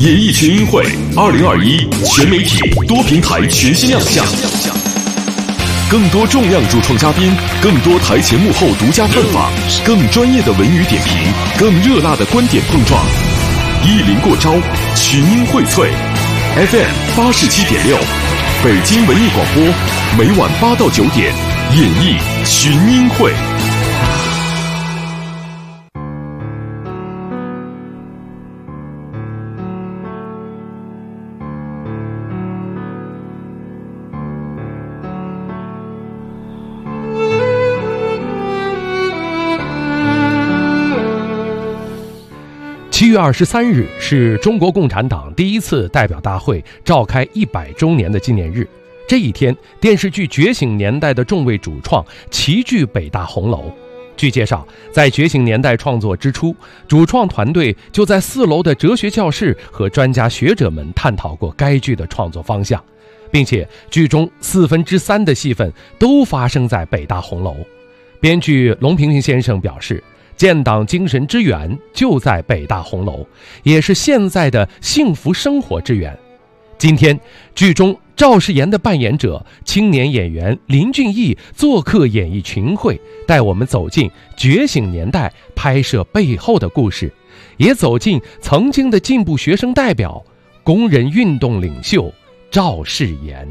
演艺群英会2021全媒体多平台全新亮相，更多重量主创嘉宾，更多台前幕后独家探访，更专业的文娱点评，更热辣的观点碰撞。意林过招，群英荟萃。FM 87.6，北京文艺广播，每晚8到9点，演艺群英会。 7月23日是中国共产党第一次代表大会召开100周年的纪念日。这一天，电视剧《觉醒年代》的众位主创齐聚北大红楼。据介绍，在《觉醒年代》创作之初，主创团队就在4楼的哲学教室和专家学者们探讨过该剧的创作方向，并且剧中3/4的戏份都发生在北大红楼。编剧龙平平先生表示，建党精神之源就在北大红楼，也是现在的幸福生活之源。今天，剧中赵世炎的扮演者青年演员林俊逸做客演艺群会，带我们走进觉醒年代拍摄背后的故事，也走进曾经的进步学生代表、工人运动领袖赵世炎。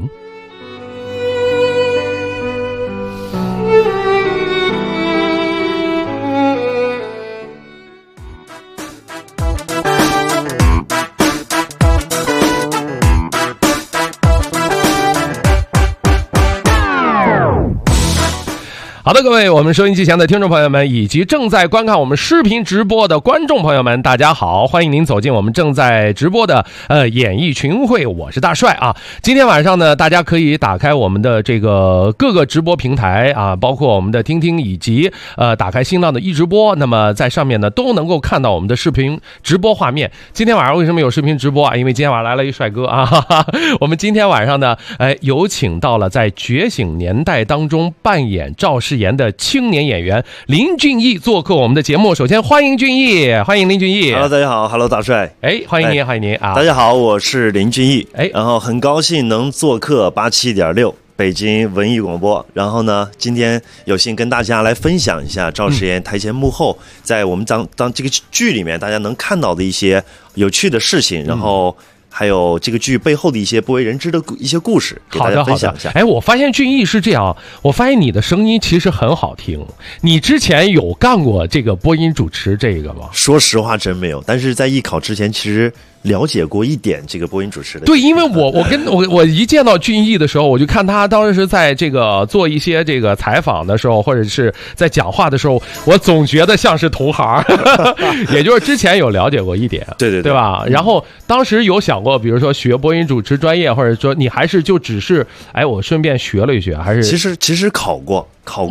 好的，各位我们收音机前的听众朋友们，以及正在观看我们视频直播的观众朋友们，大家好，欢迎您走进我们正在直播的演艺群会，我是大帅啊。今天晚上呢，大家可以打开我们的这个各个直播平台啊，包括我们的听听以及打开新浪的一直播，那么在上面呢都能够看到我们的视频直播画面。今天晚上为什么有视频直播啊？因为今天晚上来了一帅哥啊，哈哈。我们今天晚上呢，有请到了在《觉醒年代》当中扮演赵世炎的青年演员林俊逸做客我们的节目。首先欢迎俊逸，欢迎林俊逸。 Hello， 大家好。Hello， 大帅。 欢迎您，欢迎您啊！ 大家好，我是林俊逸。然后很高兴能做客87.6北京文艺广播。然后呢，今天有幸跟大家来分享一下赵世炎台前幕后，在我们当这个剧里面大家能看到的一些有趣的事情，然后还有这个剧背后的一些不为人知的一些故事，给大家分享一下。 我发现俊逸是这样，我发现你的声音其实很好听。你之前有干过这个播音主持这个吗？ 说实话真没有，但是在艺考之前其实了解过一点这个播音主持的。 对，因为我一见到俊逸的时候，我就看他当时在这个做一些这个采访的时候，或者是在讲话的时候，我总觉得像是同行，也就是之前有了解过一点，对吧？然后当时有想过，比如说学播音主持专业，或者说你还是就只是我顺便学了一学，还是其实考过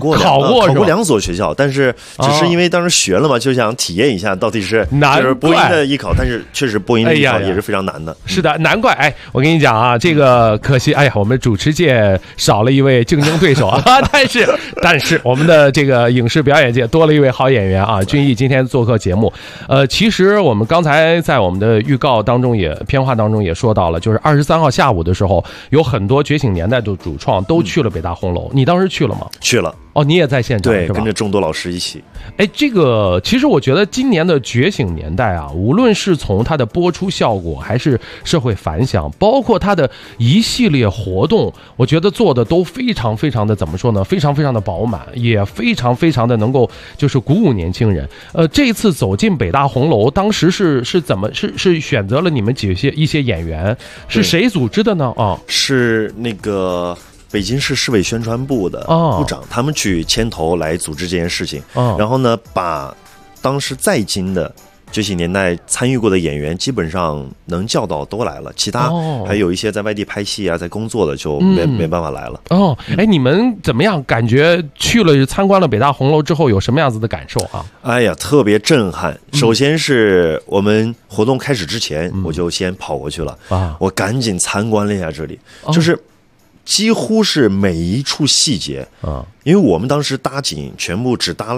2所学校，但是只是因为当时学了嘛，就想体验一下到底是就是播音的艺考，但是确实播音的艺考也是非常难的。 是的，难怪我跟你讲啊，这个可惜我们主持界少了一位竞争对手啊，但是我们的这个影视表演界多了一位好演员啊，俊逸今天做客节目。其实我们刚才在我们的预告当中片花当中也说到了，就是23号下午的时候，有很多觉醒年代的主创都去了北大红楼，你当时去了吗？ 去了。 你也在现场， 对，跟着众多老师一起。 这个其实我觉得今年的觉醒年代啊，无论是从它的播出效果，还是社会反响，包括它的一系列活动，我觉得做的都非常非常的怎么说呢？非常非常的饱满，也非常非常的能够就是鼓舞年轻人。这一次走进北大红楼，当时是怎么是选择了你们一些演员，是谁组织的呢？ 是那个北京市市委宣传部的部长，他们去牵头来组织这件事情。然后呢，把当时在京的觉醒年代参与过的演员基本上能叫到都来了，其他还有一些在外地拍戏啊，在工作的就没办法来了。 你们怎么样？感觉去了参观了北大红楼之后有什么样子的感受啊？ 特别震撼。首先是我们活动开始之前，我就先跑过去了我赶紧参观了一下这里，就是几乎是每一处细节因为我们当时搭景全部只搭了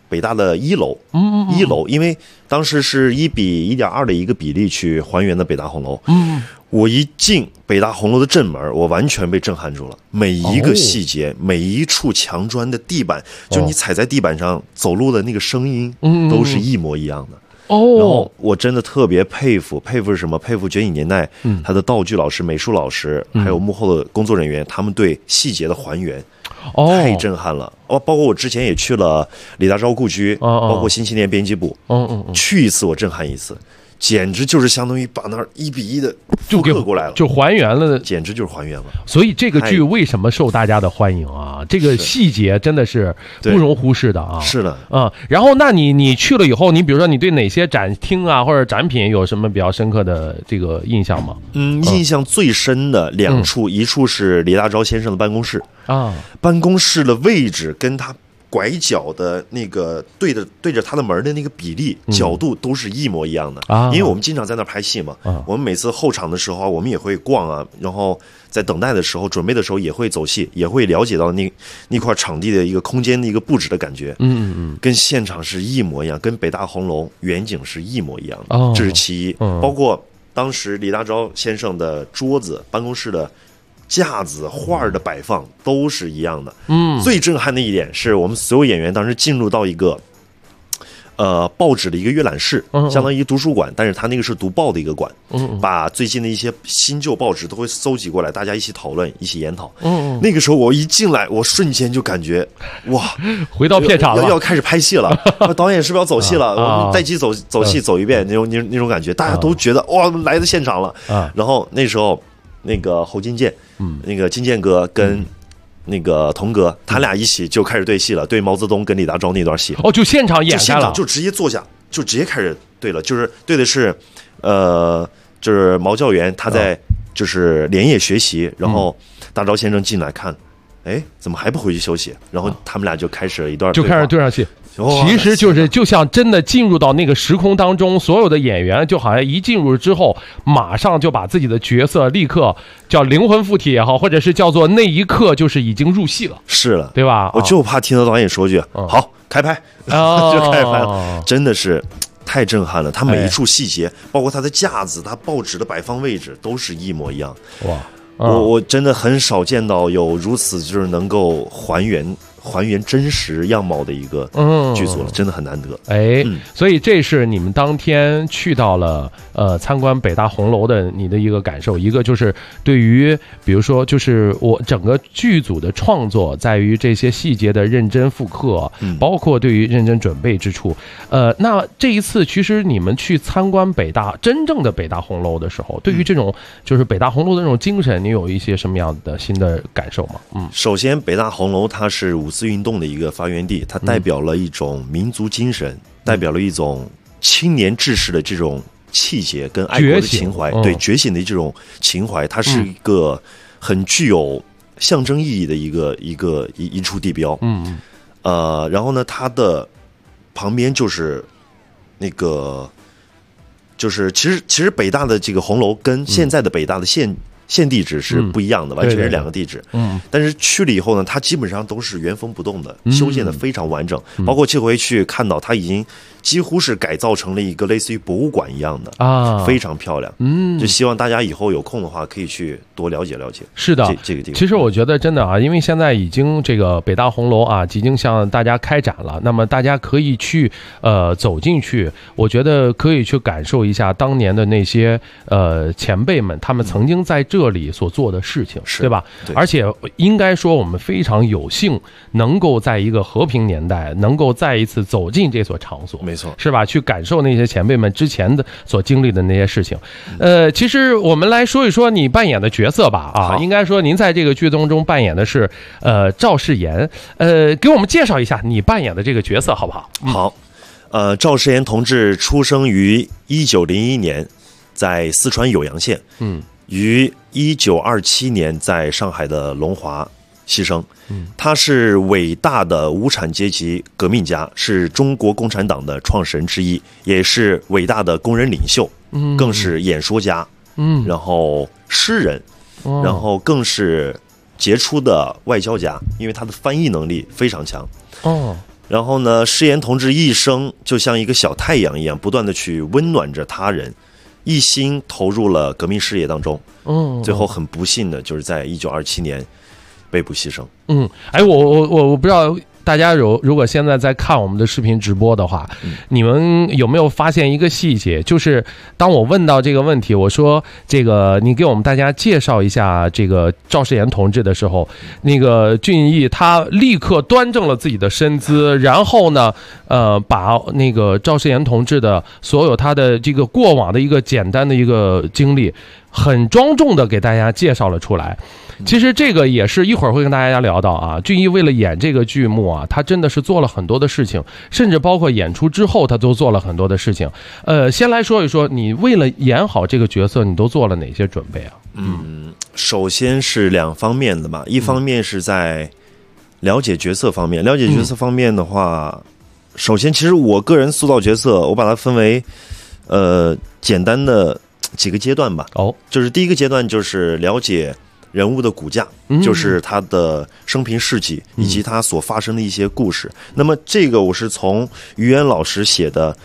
北大的1楼，1楼，因为当时是1比1.2的一个比例去还原的北大红楼。我一进北大红楼的正门，我完全被震撼住了。每一个细节，每一处墙砖的地板，就你踩在地板上走路的那个声音，都是一模一样的。然后我真的特别佩服是什么？佩服《绝影年代》他的道具老师、美术老师，还有幕后的工作人员，他们对细节的还原。太震撼了！包括我之前也去了李大钊故居，包括新青年编辑部，去一次我震撼一次，简直就是相当于把那1比1的复刻过来了， 就还原了， 简直就是还原了。 所以这个剧为什么受大家的欢迎啊？这个细节真的是不容忽视的啊！ 是的， 然后那你去了以后，你比如说你对哪些展厅啊或者展品有什么比较深刻的这个印象吗？ 印象最深的2处，一处是李大钊先生的办公室办公室的位置跟他拐角的那个对着他的门的那个比例角度都是一模一样的因为我们经常在那拍戏嘛，我们每次后场的时候我们也会逛啊，然后在等待的时候准备的时候也会走戏，也会了解到那块场地的一个空间的一个布置的感觉，跟现场是一模一样，跟北大红楼远景是一模一样的，这是其一。包括当时李大钊先生的桌子、办公室的架子、画的摆放都是一样的。最震撼的一点是我们所有演员当时进入到一个报纸的一个阅览室，相当于一个图书馆，但是他那个是读报的一个馆，把最近的一些新旧报纸都会搜集过来，大家一起讨论，一起研讨。那个时候我一进来，我瞬间就感觉哇， 回到片场了， 要开始拍戏了，导演是不是要走戏了？我们待机走戏走一遍，那种感觉，大家都觉得哇，来到现场了。然后那时候那个侯金健，那个金健哥跟那个童哥，他俩一起就开始对戏了，对毛泽东跟李大钊那段戏。 就现场演开了， 就直接坐下，就直接开始对了，就是对的是，就是毛教员他在就是连夜学习，然后大钊先生进来看，怎么还不回去休息？然后他们俩就开始了一段， 就开始对上戏。其实就像真的进入到那个时空当中，所有的演员就好像一进入之后，马上就把自己的角色立刻叫灵魂附体也好，或者是叫做那一刻就是已经入戏了。 是了， 对吧？ 我就怕听到导演说句好开拍，就开拍了，真的是太震撼了。他每一处细节，包括他的架子、他报纸的摆放位置，都是一模一样。哇！我真的很少见到有如此就是能够还原真实样貌的一个剧组了，真的很难得。 所以这是你们当天去到了参观北大红楼的你的一个感受。一个就是对于比如说就是我整个剧组的创作在于这些细节的认真复刻，包括对于认真准备之处。那这一次其实你们去参观真正的北大红楼的时候，对于这种就是北大红楼的这种精神，你有一些什么样的新的感受吗？ 首先北大红楼它是5四运动的一个发源地，它代表了一种民族精神，代表了一种青年志士的这种气节跟爱国的情怀，对觉醒的这种情怀，它是一个很具有象征意义的一处地标。然后呢，它的旁边就是那个就是其实北大的这个红楼跟现在的北大的现地址是不一样的，完全是2个地址。但是去了以后呢，它基本上都是原封不动的，修建的非常完整。包括这回去看到，它已经几乎是改造成了一个类似于博物馆一样的非常漂亮。就希望大家以后有空的话，可以去多了解了解。 是的， 这个地方。 其实我觉得真的因为现在已经这个北大红楼已经向大家开展了，那么大家可以去走进去，我觉得可以去感受一下当年的那些前辈们，他们曾经在这里所做的事情，对吧？而且应该说我们非常有幸能够在一个和平年代能够再一次走进这所场所， 没错， 是吧？去感受那些前辈们之前的所经历的那些事情。其实我们来说一说你扮演的角色吧。应该说您在这个剧当中扮演的是赵世炎。给我们介绍一下你扮演的这个角色好不好？ 好，赵世炎同志出生于1901年，在四川酉阳县。于1927年在上海的龙华牺牲。他是伟大的无产阶级革命家，是中国共产党的创始人之一，也是伟大的工人领袖，更是演说家，然后诗人，然后更是杰出的外交家，因为他的翻译能力非常强。 然后呢，施炎同志一生就像一个小太阳一样，不断的去温暖着他人，一心投入了革命事业当中。最后很不幸的就是在1927年被捕牺牲。 我不知道大家如果现在在看我们的视频直播的话，你们有没有发现一个细节？就是当我问到这个问题，我说这个你给我们大家介绍一下这个赵世炎同志的时候，那个俊逸他立刻端正了自己的身姿，然后呢，把那个赵世炎同志的所有他的这个过往的一个简单的一个经历，很庄重的给大家介绍了出来。其实这个也是一会儿会跟大家聊到啊，俊逸为了演这个剧目啊，他真的是做了很多的事情，甚至包括演出之后他都做了很多的事情。先来说一说你为了演好这个角色你都做了哪些准备啊？ 首先是两方面的嘛，一方面是在了解角色方面，了解角色方面的话，首先其实我个人塑造角色，我把它分为简单的几个阶段吧。就是第一个阶段就是了解人物的骨架，就是他的生平事迹以及他所发生的一些故事。那么这个我是从于岩老师写的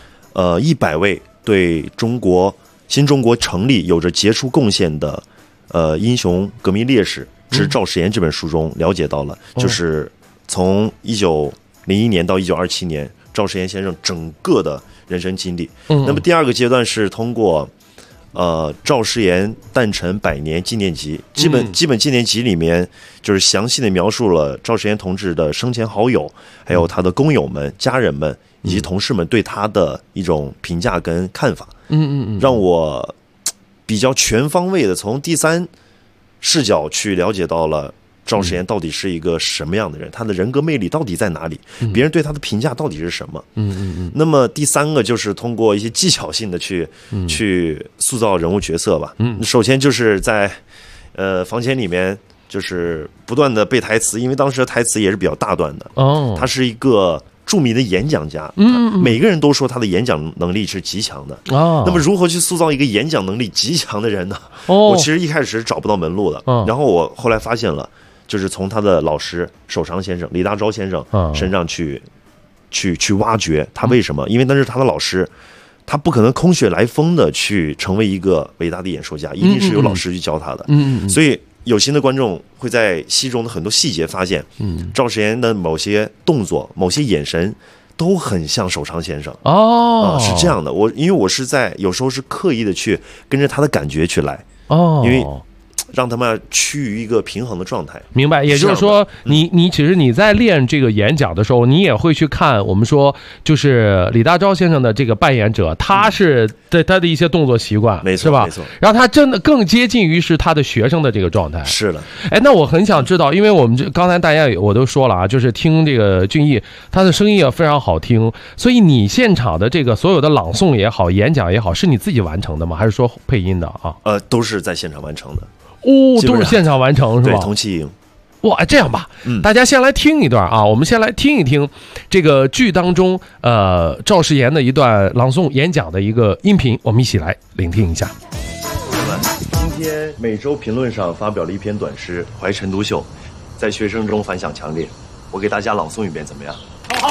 100位对新中国成立有着杰出贡献的英雄革命烈士之赵世炎这本书中了解到了，就是从1901年到1927年赵世炎先生整个的人生经历。那么第二个阶段是通过赵世炎诞辰100年纪念集，基本纪念集里面就是详细的描述了赵世炎同志的生前好友，还有他的工友们、家人们以及同事们对他的一种评价跟看法。让我比较全方位的从第三视角去了解到了赵世炎到底是一个什么样的人，他的人格魅力到底在哪里，别人对他的评价到底是什么。那么第三个就是通过一些技巧性的去塑造人物角色吧。首先就是在房间里面就是不断的背台词，因为当时的台词也是比较大段的。他是一个著名的演讲家，每个人都说他的演讲能力是极强的。那么如何去塑造一个演讲能力极强的人呢？我其实一开始是找不到门路的。然后我后来发现了，就是从他的老师守常先生李大钊先生身上去挖掘他为什么，因为那是他的老师，他不可能空穴来风的去成为一个伟大的演说家，一定是有老师去教他的。所以有心的观众会在戏中的很多细节发现，赵世炎的某些动作、某些眼神都很像守常先生。是这样的。因为我是有时候是刻意的去跟着他的感觉去来，因为让他们趋于一个平衡的状态。明白， 也就是说你其实你在练这个演讲的时候，你也会去看我们说就是李大钊先生的这个扮演者，他是他的一些动作习惯， 没错， 是吧？ 没错。 然后他真的更接近于是他的学生的这个状态。 是的。 那我很想知道，因为我们刚才大家我都说了啊，就是听这个俊逸他的声音也非常好听，所以你现场的这个所有的朗诵也好，演讲也好，是你自己完成的吗？还是说配音的啊？ 都是在现场完成的。 都是现场完成是吧？ 对，同期营。 哇，这样吧，大家先来听一段啊，我们先来听一听这个剧当中赵世炎的一段朗诵演讲的一个音频，我们一起来聆听一下。 今天每周评论上发表了一篇短诗《怀陈独秀》，在学生中反响强烈，我给大家朗诵一遍怎么样？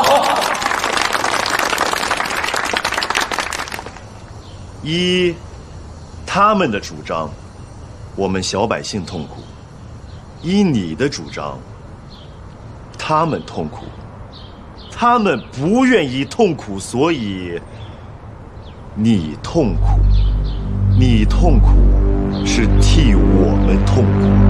依他们的主张，我们小百姓痛苦；依你的主张，他们痛苦。他们不愿意痛苦，所以你痛苦。你痛苦是替我们痛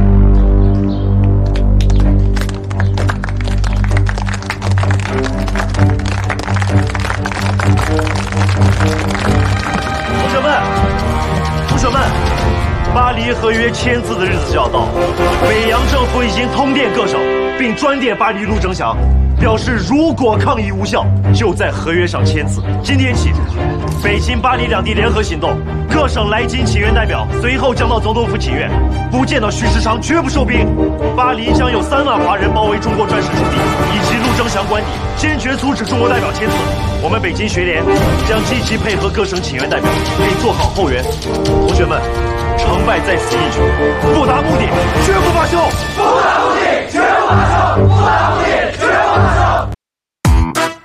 同学们，巴黎合约签字的日子就要到，北洋政府已经通电各省，并专电巴黎陆征祥，表示如果抗议无效，就在合约上签字。今天起，北京、巴黎两地联合行动，各省来京请愿代表随后将到总统府请愿，不见到徐世昌绝不收兵。巴黎将有3万华人包围中国专使驻地以及陆征祥官邸，坚决阻止中国代表签字。我们北京学联将积极配合各省请愿代表，并做好后援。同学们，成败在此一举，不达目的绝不罢休，不达目的绝不罢休，不达目的绝不罢休。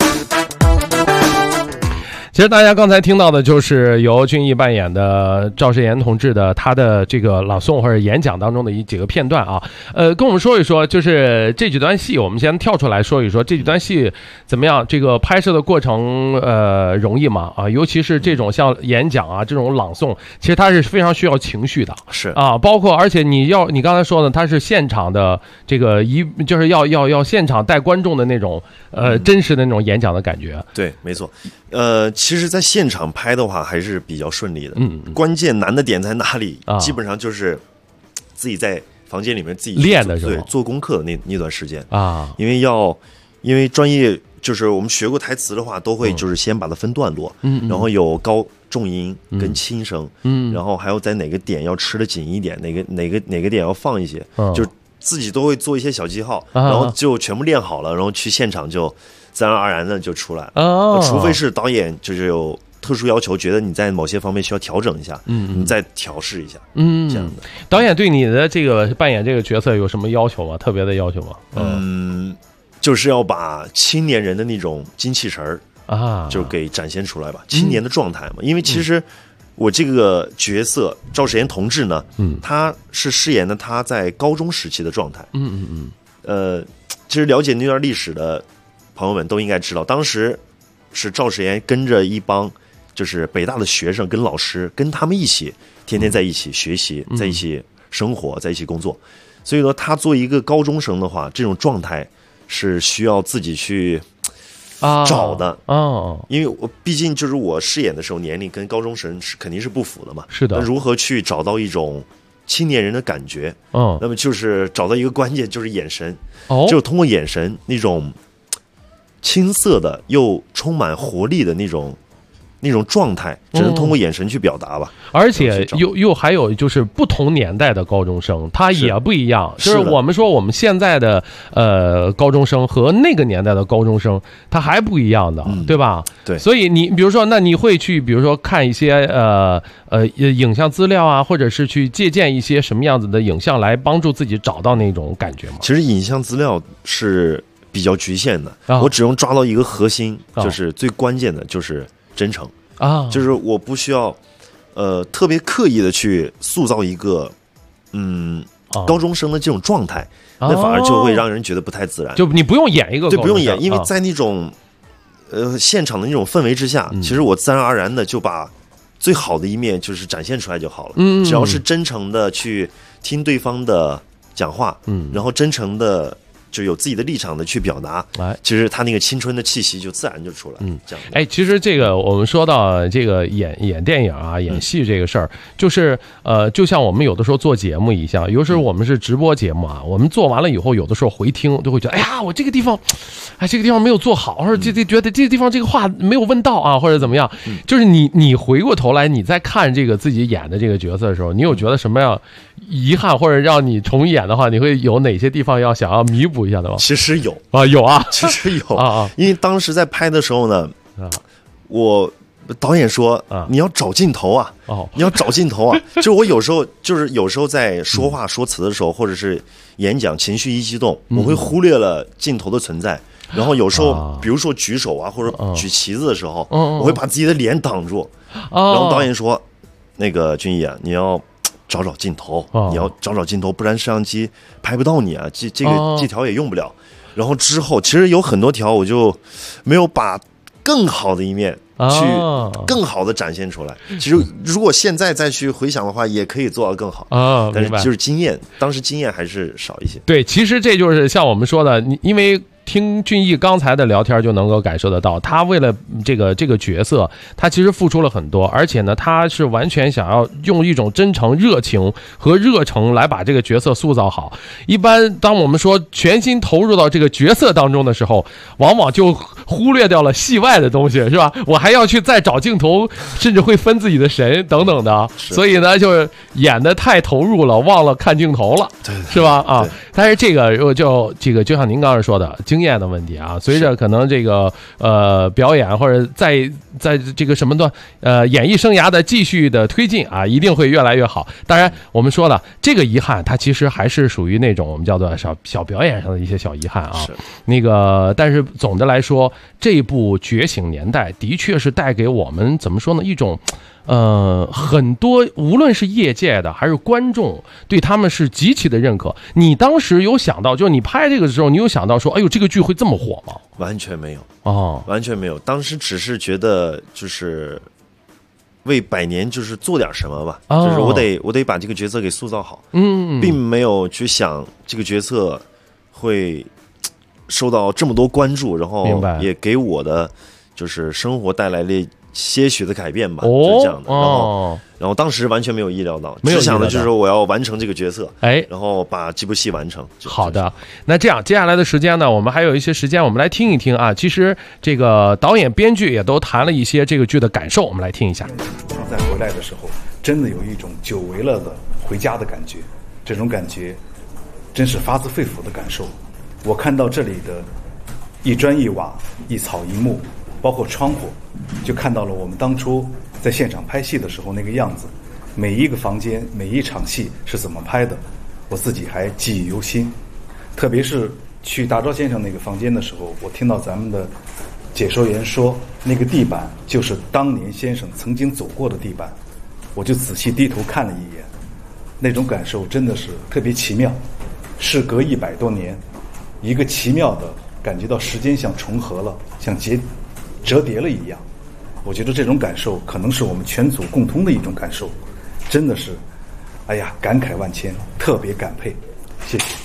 其实大家刚才听到的就是由俊逸扮演的赵世炎同志的他的这个朗诵或者演讲当中的几个片段啊。跟我们说一说，就是这几段戏，我们先跳出来说一说这几段戏怎么样？这个拍摄的过程容易吗？啊，尤其是这种像演讲啊这种朗诵，其实它是非常需要情绪的， 是啊，包括而且你刚才说的，它是现场的这个就是要现场带观众的那种真实的那种演讲的感觉。 对，没错。其实在现场拍的话还是比较顺利的。关键难的点在哪里？基本上就是自己在房间里面自己练的时候， 对，做功课的那段时间啊， 因为专业就是我们学过台词的话，都会就是先把它分段落，然后有高重音跟轻声，然后还有在哪个点要吃得紧一点，哪个点要放一些，就自己都会做一些小记号，然后就全部练好了，然后去现场就自然而然的就出来了。除非是导演就是有特殊要求，觉得你在某些方面需要调整一下，你再调试一下，这样的。 导演对你的这个扮演这个角色有什么要求吗？特别的要求吗？ 就是要把青年人的那种精气神儿啊，就给展现出来吧，青年的状态嘛。因为其实我这个角色赵世炎同志呢，他是饰演的他在高中时期的状态。其实了解那段历史的朋友们都应该知道，当时是赵世炎跟着一帮就是北大的学生跟老师，跟他们一起天天在一起学习，在一起生活，在一起工作。所以说他作为一个高中生的话，这种状态是需要自己去找的因为我毕竟就是我饰演的时候年龄跟高中生是肯定是不符的嘛。 是的。 那如何去找到一种青年人的感觉？那么就是找到一个关键，就是眼神。就通过眼神那种青涩的又充满活力的那种状态，只能通过眼神去表达吧。 而且又还有就是不同年代的高中生，他也不一样。就是我们说我们现在的高中生和那个年代的高中生，他还不一样的，对吧？ 对。 所以你比如说，那你会去比如说看一些影像资料啊，或者是去借鉴一些什么样子的影像来帮助自己找到那种感觉吗？ 其实影像资料是比较局限的，我只用抓到一个核心，就是最关键的就是真诚啊，就是我不需要特别刻意的去塑造一个高中生的这种状态，那反而就会让人觉得不太自然。 就你不用演一个高中生， 对，不用演，因为在那种现场的那种氛围之下，其实我自然而然的就把最好的一面就是展现出来就好了。只要是真诚的去听对方的讲话，然后真诚的就有自己的立场的去表达，其实他那个青春的气息就自然就出来。这样。 其实这个我们说到这个演电影啊、演戏这个事儿，就是就像我们有的时候做节目一样，有时候我们是直播节目啊，我们做完了以后，有的时候回听都会觉得，哎呀，我这个地方没有做好，或者觉得这个地方这个话没有问到啊，或者怎么样。就是你回过头来，你在看这个自己演的这个角色的时候，你有觉得什么样遗憾，或者让你重演的话，你会有哪些地方想要弥补一下的吗？ 其实有有啊， 其实有因为当时在拍的时候呢，我导演说你要找镜头啊，你要找镜头啊。就是我有时候在说话说词的时候，或者是演讲情绪一激动，我会忽略了镜头的存在。然后有时候比如说举手啊，或者举旗子的时候，我会把自己的脸挡住。然后导演说，那个俊逸啊，你要找镜头，你要找镜头，不然摄像机拍不到你啊，这条也用不了。然后之后其实有很多条我就没有把更好的一面去更好的展现出来。其实如果现在再去回想的话，也可以做到更好但是就是当时经验还是少一些。 对，其实这就是像我们说的，因为听俊逸刚才的聊天就能够感受得到，他为了这个角色，他其实付出了很多，而且呢，他是完全想要用一种真诚、热情和热诚来把这个角色塑造好。一般当我们说全心投入到这个角色当中的时候，往往就忽略掉了戏外的东西，是吧？我还要去再找镜头，甚至会分自己的神等等的，所以呢，就是演得太投入了，忘了看镜头了， 对， 是吧？但是这个就像您刚才说的。 经验的问题啊。随着可能这个表演或者在这个什么的演艺生涯的继续的推进啊，一定会越来越好。当然我们说了，这个遗憾它其实还是属于那种我们叫做小表演上的一些小遗憾啊。那个但是总的来说，这部《觉醒年代》的确是带给我们怎么说呢，一种很多无论是业界的还是观众对他们是极其的认可。你当时有想到，就是你拍这个的时候，你有想到说，哎呦，这个剧会这么火吗？ 完全没有哦， 完全没有。当时只是觉得就是为百年就是做点什么吧，就是我得把这个角色给塑造好，并没有去想这个角色会受到这么多关注，然后也给我的就是生活带来了些许的改变吧，就是这样的。然后当时完全没有意料到，只想的就是我要完成这个角色，然后把这部戏完成。 好的，那这样接下来的时间呢，我们还有一些时间，我们来听一听啊。其实这个导演、编剧也都谈了一些这个剧的感受，我们来听一下。 在回来的时候，真的有一种久违了的回家的感觉，这种感觉真是发自肺腑的感受。我看到这里的一砖一瓦、一草一木，包括窗户，就看到了我们当初在现场拍戏的时候那个样子。每一个房间、每一场戏是怎么拍的，我自己还记忆犹新。特别是去大钊先生那个房间的时候，我听到咱们的解说员说，那个地板就是当年先生曾经走过的地板，我就仔细低头看了一眼，那种感受真的是特别奇妙。事隔100多年，一个奇妙的感觉到时间像重合了，像折叠了一样。我觉得这种感受可能是我们全组共通的一种感受，真的是，哎呀，感慨万千，特别感佩，谢谢。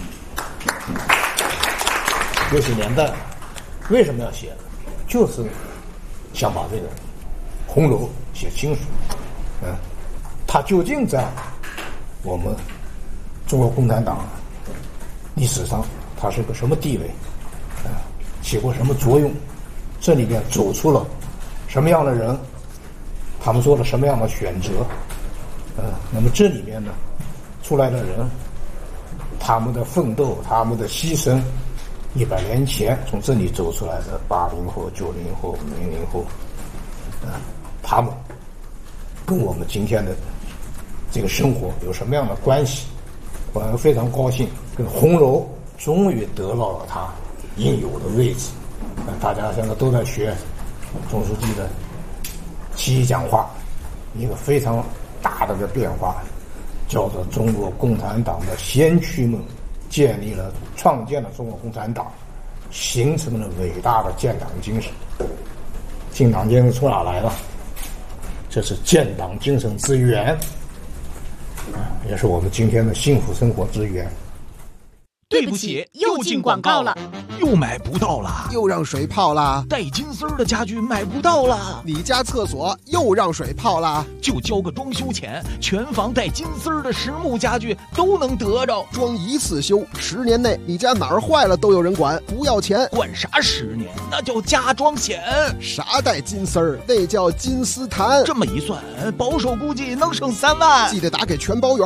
觉醒年代为什么要写？就是想把这个红楼写清楚。它究竟在我们中国共产党历史上它是个什么地位？起过什么作用？这里边走出了什么样的人？他们做了什么样的选择？那么这里面呢，出来的人，他们的奋斗，他们的牺牲，100年前从这里走出来的80后、90后、00后，他们跟我们今天的这个生活有什么样的关系？我非常高兴，跟红楼终于得到了它应有的位置。大家现在都在学总书记的7.1讲话，一个非常大的变化，叫做中国共产党的先驱们创建了中国共产党，形成了伟大的建党精神。建党精神从哪来的？这是建党精神之源，也是我们今天的幸福生活之源。 对不起，又进广告了， 又买不到了， 又让水泡了， 带金丝儿的家具买不到了， 你家厕所又让水泡了， 就交个装修钱，全房带金丝儿的实木家具都能得着， 装一次修，10年内你家哪儿坏了都有人管，不要钱。 管啥10年？那叫加装险。 啥带金丝儿？那叫金丝檀。 这么一算，保守估计能省3万。 记得打给全包员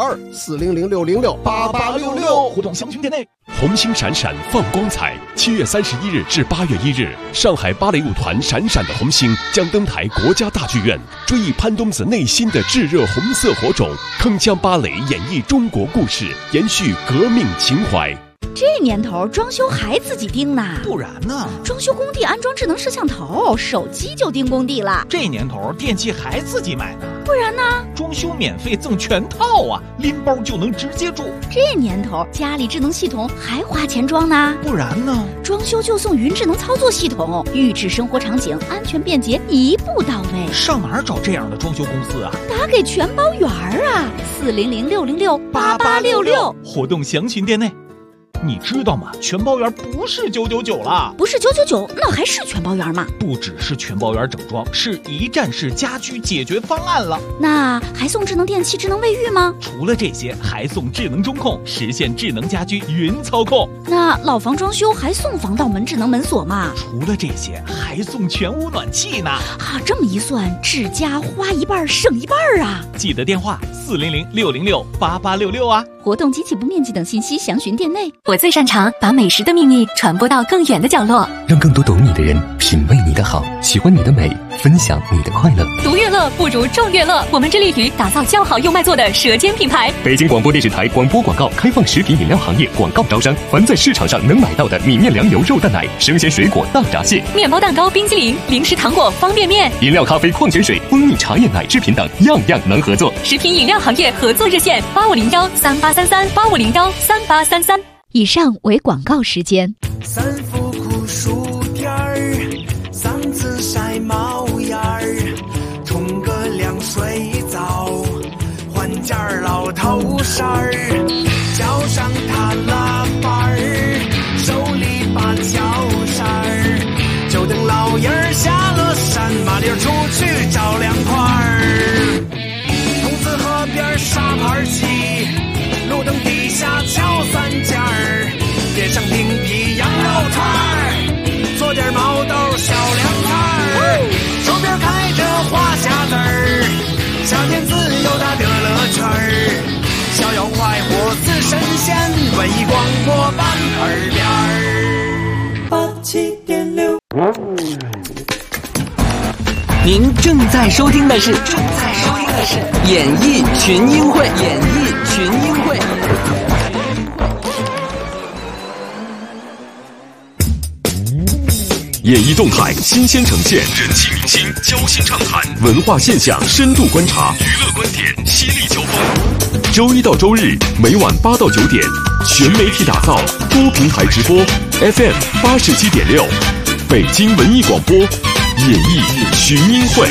，400-606-8866， 互动详询店内。 红星闪闪放光彩，7月31日至8月1日，上海芭蕾舞团闪闪的红星将登台国家大剧院，追忆潘冬子内心的炙热红色火种，铿锵芭蕾演绎中国故事，延续革命情怀。 这年头装修还自己盯呢， 不然呢？ 装修工地安装智能摄像头，手机就盯工地了。 这年头电器还自己买呢， 不然呢？ 装修免费赠全套啊，拎包就能直接住。 这年头家里智能系统还花钱装呢， 不然呢？ 装修就送云智能操作系统，预制生活场景，安全便捷，一步到位。 上哪儿找这样的装修公司啊？ 打给全包员啊，400-606-8866， 活动详询店内。你知道吗？全包员不是999了， 不是999，那还是全包员吗？ 不只是全包员整装，是一站式家居解决方案了。 那还送智能电器、智能卫浴吗？ 除了这些，还送智能中控，实现智能家居云操控。 那老房装修还送防盗门、智能门锁吗？ 除了这些，还送全屋暖气呢。 啊，这么一算，智家花一半省一半啊！ 记得电话400-606-8866啊。 活动及起步面积等信息详询店内。 我最擅长把美食的秘密传播到更远的角落， 让更多懂你的人品味你的好，喜欢你的美，分享你的快乐。 独乐乐不如众乐乐，我们致力于打造较好又卖座的舌尖品牌。 北京广播电视台广播广告开放食品饮料行业广告招商，凡在市场上能买到的米面粮油肉蛋奶、生鲜水果大闸蟹、 面包蛋糕、冰激凌、零食糖果、方便面、 饮料咖啡、矿泉水、蜂蜜茶叶奶制品等，样样能合作。 食品饮料行业合作热线8501383385013833。 以上为广告时间。 三伏酷暑天儿，嗓子晒冒烟儿，冲个凉水澡，换件老头衫儿，脚上踏拉板儿，手里把脚扇儿，就等老爷儿下了山，麻溜出去找凉快儿。筒子河边沙盘棋，路灯底下敲三件儿，点上冰皮羊肉串儿，做点毛豆小凉菜儿，手边开着花匣子儿，夏天自由它的乐趣儿，逍遥快活似神仙，文艺广播伴耳边儿87.6。 您正在收听的是演艺群英会。 演艺动态新鲜呈现，人气明星交心畅谈，文化现象深度观察，娱乐观点犀利交锋。周一到周日每晚8到9点，全媒体打造，多平台直播 ，FM 87.6，北京文艺广播，演艺群英会。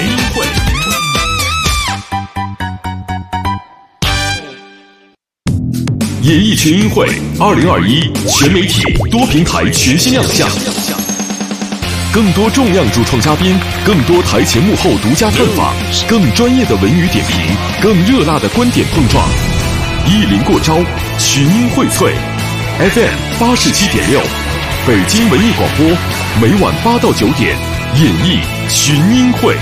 演艺群英会2021全媒体多平台全新亮相。更多重量主创嘉宾，更多台前幕后独家探访，更专业的文娱点评，更热辣的观点碰撞，一临过招，群英荟萃。FM 87.6，北京文艺广播，每晚8到9点，演艺群英会。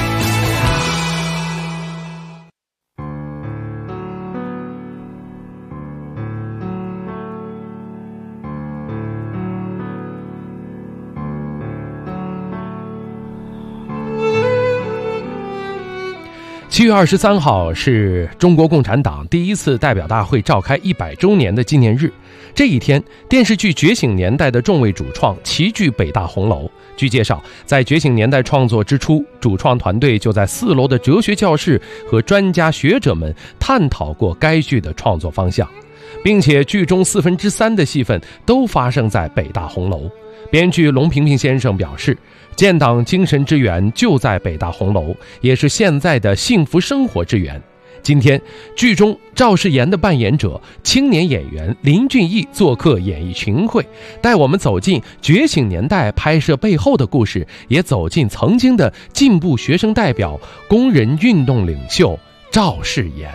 7月23号是中国共产党第一次代表大会召开100周年的纪念日。这一天，电视剧《觉醒年代》的众位主创齐聚北大红楼。据介绍，在《觉醒年代》创作之初，主创团队就在4楼的哲学教室和专家学者们探讨过该剧的创作方向，并且剧中3/4的戏份都发生在北大红楼。编剧龙平平先生表示，建党精神之源就在北大红楼，也是现在的幸福生活之源。今天，剧中赵世炎的扮演者青年演员林俊逸做客演艺群会，带我们走进《觉醒年代》拍摄背后的故事，也走进曾经的进步学生代表、工人运动领袖赵世炎。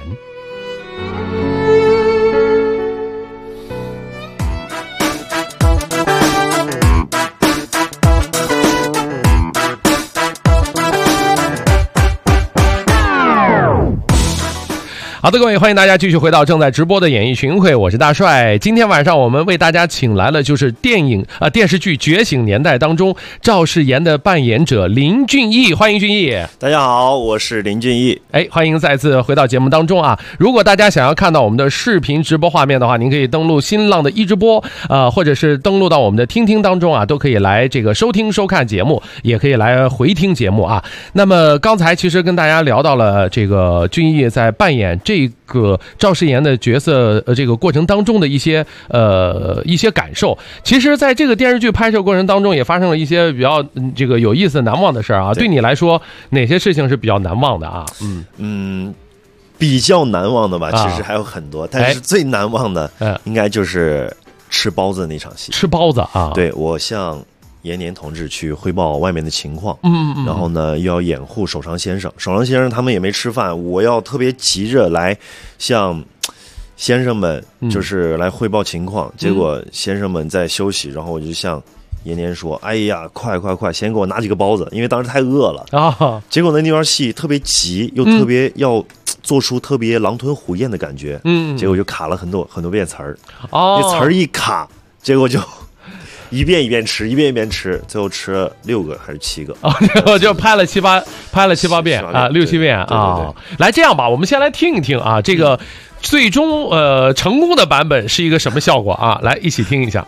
好的，各位，欢迎大家继续回到正在直播的演艺群会，我是大帅。今天晚上我们为大家请来了就是电视剧《觉醒年代》当中赵世炎的扮演者林俊逸，欢迎俊逸。 大家好，我是林俊逸。 欢迎再次回到节目当中啊！如果大家想要看到我们的视频直播画面的话，您可以登录新浪的一直播，或者是登录到我们的听听当中啊，都可以来这个收听收看节目，也可以来回听节目啊。那么刚才其实跟大家聊到了这个俊逸在扮演这个赵世炎的角色这个过程当中的一些感受。其实在这个电视剧拍摄过程当中也发生了一些比较这个有意思难忘的事啊。对你来说哪些事情是比较难忘的啊？ 比较难忘的吧，其实还有很多，但是最难忘的应该就是吃包子那场戏。 吃包子啊？对， 我向延年同志去汇报外面的情况，然后呢又要掩护首长先生他们也没吃饭，我要特别急着来向先生们就是来汇报情况，结果先生们在休息，然后我就向延年说，哎呀，快，先给我拿几个包子，因为当时太饿了啊。结果那段戏特别急，又特别要做出特别狼吞虎咽的感觉，结果就卡了很多遍词儿，那词儿一卡，结果就一遍一遍吃，最后吃了6个还是7个， 我就拍了七八遍啊，6、7遍啊。来，这样吧，我们先来听一听啊，这个最终成功的版本是一个什么效果啊？来，一起听一下。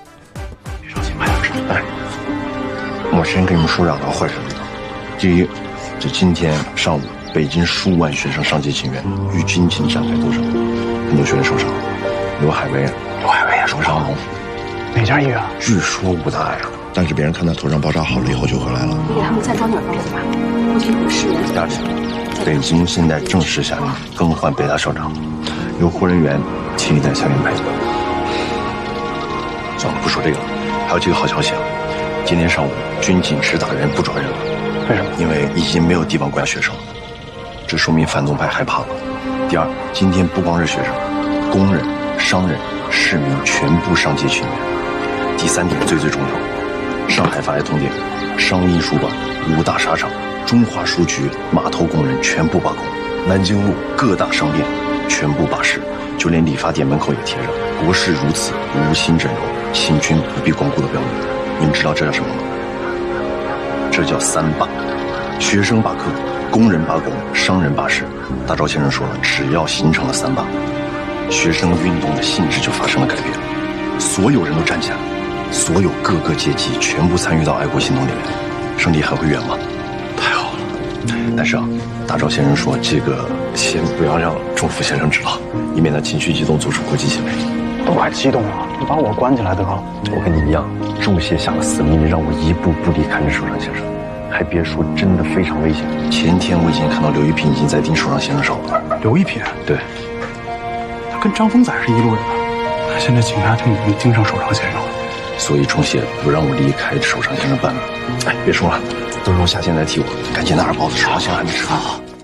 我先给你们说2条坏事。第一，就今天上午，北京数万学生上街请愿，与军警展开斗争，很多学生受伤，刘海威也受伤了。哪家医院？据说武大呀，但是别人看他头上包扎好了以后就回来了。 你给他们再装点包子吧，或许有誓言。 第二点，北京现在正式下令更换北大校长，由胡人元替代夏元培。算了，不说这个了，还有几个好消息啊！今天上午，军警只打人不抓人了。为什么？因为已经没有地方关学生了，这说明反动派害怕了。第二，今天不光是学生，工人、商人、市民全部上街请愿。第三点最重要，上海发来通电，商医书馆、武大沙场、中华书局、码头工人全部罢工，南京路各大商店全部罢市，就连理发店门口也贴着“国事如此，无心整容，请君不必光顾”的标语。你们知道这叫什么吗？这叫3罢：学生罢课，工人罢工，商人罢市。大钊先生说了，只要形成了3罢，学生运动的性质就发生了改变，所有人都站起来，所有各个阶级全部参与到爱国行动里面。胜利还会远吗？太好了。但是啊，大钊先生说，这个先不要让仲甫先生知道，以免他情绪激动做出过激行为。都快激动了，你把我关起来得了。我跟你一样，仲协下了死命令，让我一步不离开这首长先生。还别说，真的非常危险。前天我已经看到刘一平已经在盯首长先生手了。刘一平？对，他跟张峰仔是一路人的，现在警察厅已经盯上首长先生了。所以仲协不让我离开首长先生半步。哎，别说了，都是我夏天来替我，赶紧拿点包子，首长先生还没吃饭。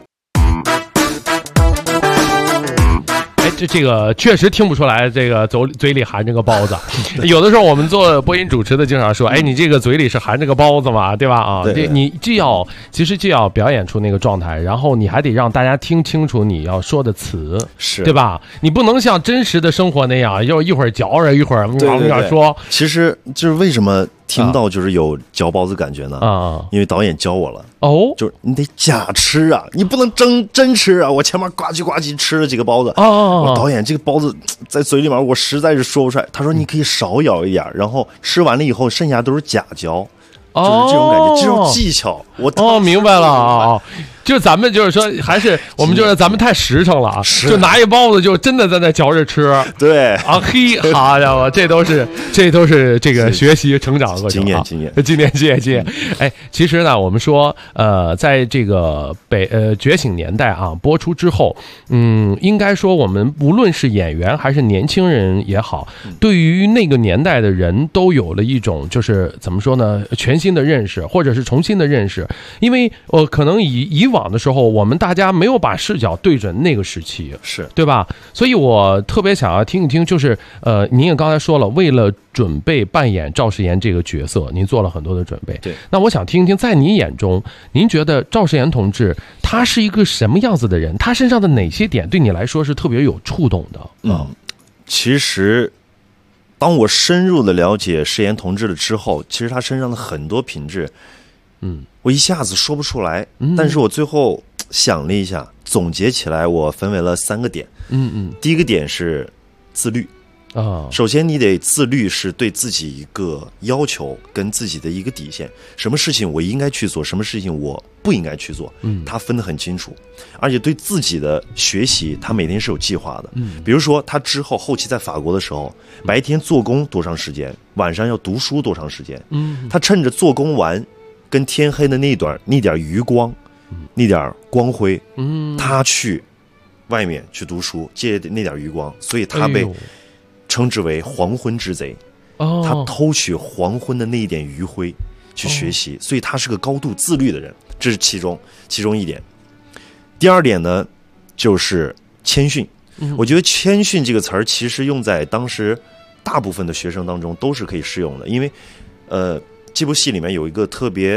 这个确实听不出来，这个嘴里含着个包子。有的时候我们做播音主持的经常说，哎，你这个嘴里是含着个包子嘛，对吧？啊，对，你既要表演出那个状态，然后你还得让大家听清楚你要说的词，是对吧？你不能像真实的生活那样，又一会儿嚼着，一会儿说。 其实就是为什么听到就是有嚼包子感觉呢？因为导演教我了。就是你得假吃啊，你不能真吃啊！我前面呱唧呱唧吃了几个包子，我导演这个包子在嘴里面，我实在是说不出来。他说你可以少咬一点，然后吃完了以后剩下都是假嚼，就是这种感觉，这种技巧。我明白了啊。就咱们就是说，还是我们就是咱们太实诚了啊！就拿一包子就真的在那嚼着吃， 对啊，嘿，好家伙，这都是这个学习成长过程，经验。哎，其实呢，我们说在这个觉醒年代啊播出之后，应该说我们无论是演员还是年轻人也好，对于那个年代的人都有了一种就是怎么说呢，全新的认识，或者是重新的认识，因为可能以往的时候，我们大家没有把视角对准那个时期， 是对吧？所以我特别想要听一听，就是您也刚才说了，为了准备扮演赵世炎这个角色，您做了很多的准备。 对， 那我想听一听，在您眼中，您觉得赵世炎同志他是一个什么样子的人？他身上的哪些点对你来说是特别有触动的？ 其实当我深入的了解世炎同志了之后，其实他身上的很多品质，我一下子说不出来，但是我最后想了一下，总结起来，我分为了3个点。第一个点是自律啊，首先你得自律，是对自己一个要求跟自己的一个底线，什么事情我应该去做，什么事情我不应该去做，他分得很清楚，而且对自己的学习，他每天是有计划的。比如说他之后后期在法国的时候，白天做工多长时间，晚上要读书多长时间，他趁着做工完跟天黑的那点余光，那点光辉，他去外面去读书，借那点余光，所以他被称之为黄昏之贼。他偷取黄昏的那一点余晖去学习，所以他是个高度自律的人，这是其中一点。第二点呢，就是谦逊。我觉得谦逊这个词儿其实用在当时大部分的学生当中都是可以适用的，因为这部戏里面有一个特别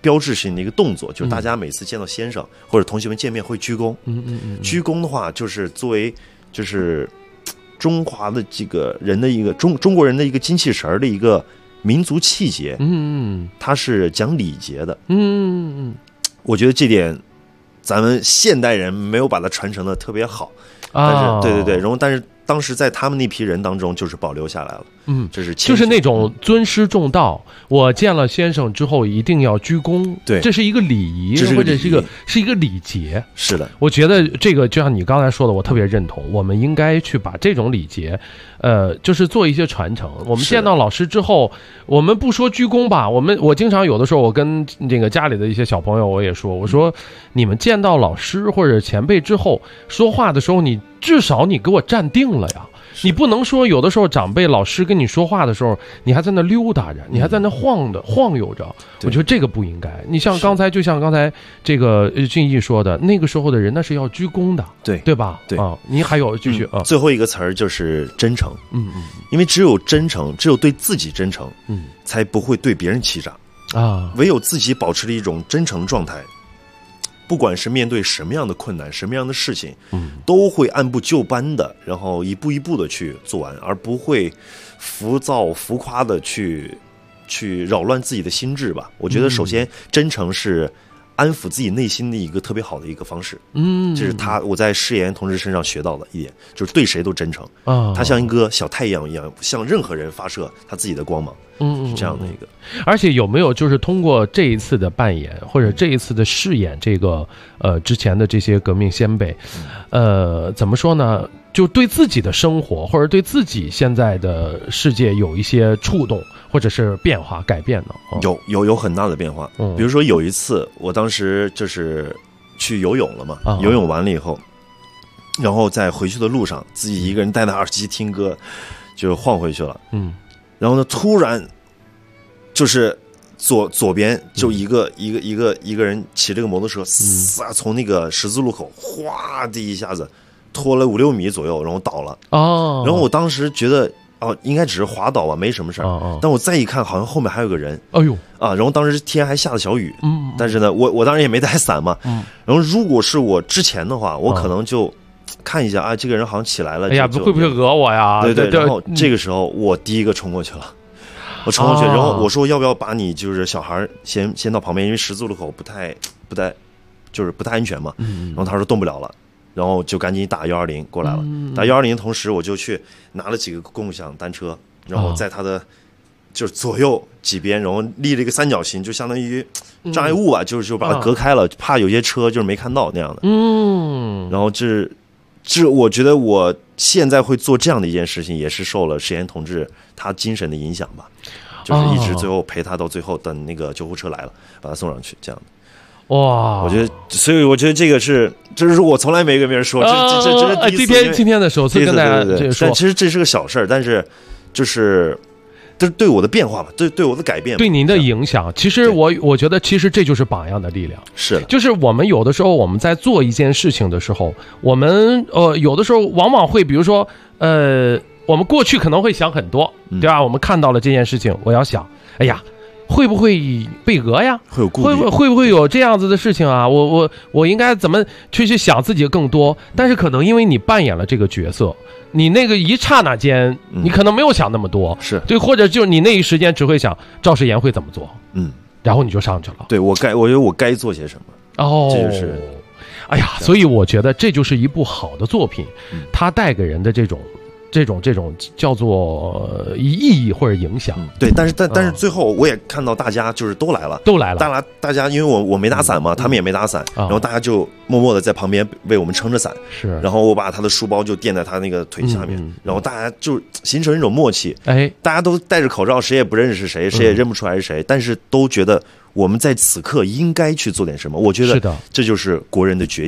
标志性的一个动作，就是大家每次见到先生或者同学们见面会鞠躬。鞠躬的话，就是作为就是中华的这个人的一个中国人的一个精气神的一个民族气节。它是讲礼节的。我觉得这点咱们现代人没有把它传承的特别好。但是对，然后但是当时在他们那批人当中就是保留下来了。这是就是那种尊师重道，我见了先生之后一定要鞠躬，对，这是一个礼仪，或者是一个礼节。 是的， 我觉得这个就像你刚才说的，我特别认同，我们应该去把这种礼节就是做一些传承。我们见到老师之后，我们不说鞠躬吧，我经常有的时候我跟这个家里的一些小朋友我也说，我说你们见到老师或者前辈之后说话的时候，你至少你给我站定了呀。你不能说有的时候长辈老师跟你说话的时候，你还在那溜达着，你还在那晃悠着，我觉得这个不应该。你像刚才这个俊逸说的，那个时候的人那是要鞠躬的，对吧？对啊，你还有继续最后一个词儿就是真诚。因为只有真诚，只有对自己真诚，才不会对别人欺诈啊。唯有自己保持了一种真诚状态，不管是面对什么样的困难，什么样的事情，都会按部就班的，然后一步一步的去做完，而不会浮躁浮夸的去扰乱自己的心智吧。我觉得首先真诚是安抚自己内心的一个特别好的一个方式。这是我在施岩同志身上学到的一点，就是对谁都真诚。他像一个小太阳一样，向任何人发射他自己的光芒。是这样的一个。 而且有没有就是通过这一次的扮演或者这一次的饰演这个之前的这些革命先辈，怎么说呢？就对自己的生活或者对自己现在的世界有一些触动或者是变化改变呢？ 有很大的变化。比如说有一次，我当时就是去游泳了嘛，游泳完了以后，然后在回去的路上，自己一个人戴着耳机听歌，就晃回去了。然后呢，突然就是左边就一个人骑这个摩托车，从那个十字路口哗的一下子拖了5-6米左右，然后倒了。然后我当时觉得应该只是滑倒吧，没什么事儿。但我再一看，好像后面还有个人。然后当时天还下了小雨。但是呢，我当然也没带伞嘛。然后如果是我之前的话，我可能就看一下这个人好像起来了。 哎呀，会不会讹我呀？ 对。然后这个时候我第一个冲过去了。我冲过去，然后我说要不要把你就是小孩先到旁边，因为十字路口不太就是不太安全嘛。然后他说动不了了，然后就赶紧打120过来了。打120的同时，我就去拿了几个共享单车，然后在他的就是左右几边，然后立了一个三角形，就相当于障碍物吧，就把它隔开了，怕有些车就是没看到那样的。然后这我觉得我现在会做这样的一件事情，也是受了施岩同志他精神的影响吧，就是一直最后陪他到最后，等那个救护车来了，把他送上去这样的。 哇， 我觉得，所以我觉得这个是我从来没跟别人说，这是第一次， 今天的首次跟大家这个说。 但其实这是个小事儿，但是就是对我的变化吧，对我的改变吧， 对您的影响。其实我觉得，其实这就是榜样的力量。 是的， 就是我们有的时候我们在做一件事情的时候，我们有的时候往往会，比如说我们过去可能会想很多，对吧？我们看到了这件事情，我要想，哎呀，会不会被讹呀？ 会有顾虑， 会不会有这样子的事情啊？我应该怎么去想自己更多？但是可能因为你扮演了这个角色，你那个一刹那间，你可能没有想那么多， 是对，或者就你那一时间只会想赵世岩会怎么做，然后你就上去了。 对，我觉得我该做些什么。这就是， 哎呀，所以我觉得这就是一部好的作品，它带给人的这种叫做意义或者影响。 对，但是最后我也看到大家就是都来了。大家因为我没打伞嘛，他们也没打伞，然后大家就默默的在旁边为我们撑着伞。 是， 然后我把他的书包就垫在他那个腿下面，然后大家就形成一种默契。大家都戴着口罩，谁也不认识是谁，谁也认不出来是谁，但是都觉得我们在此刻应该去做点什么。我觉得这就是国人的觉醒。